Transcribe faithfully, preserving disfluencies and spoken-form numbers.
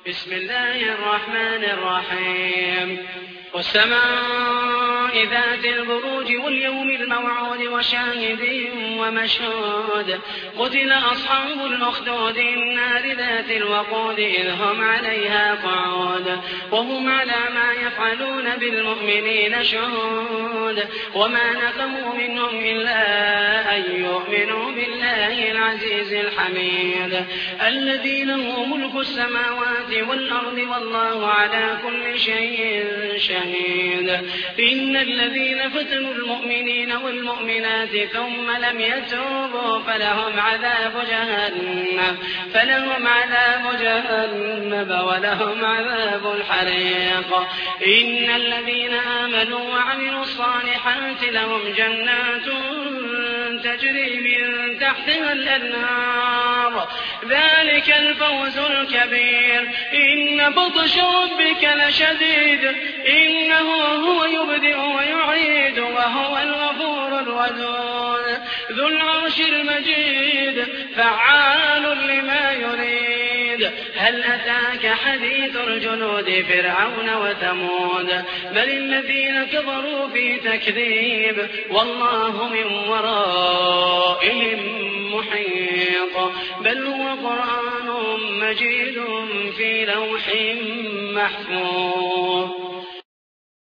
بسم الله الرحمن الرحيم والسماء ذات البروج واليوم الموعود وشاهد ومشهود قتل أصحاب الأخدود النار ذات الوقود إذ هم عليها قعود وهم على ما يفعلون بالمؤمنين شهود وما نقموا منهم إلا أن يؤمنوا بالله العزيز الحميد الذي له ملك السماوات والأرض والله على كل شيء شهيد إن الذين فتنوا المؤمنين والمؤمنات ثم لم يتوبوا فلهم عذاب جهنم فلهم عذاب جهنم ولهم عذاب الحريق إن الذين آمنوا وعملوا الصالحات لهم جنات تجري من تحتها الأنهار ذلك الفوز الكبير إن بطش ربك لشديد إنه هو يبدئ ويعيد وهو الغفور الودود ذو العرش المجيد فعال لما يريد هل أتاك حديث الجنود فرعون وثمود بل الذين كفروا في تكذيب والله من ورائهم محيط بل هو قرآن مجيد في لوح محفوظ.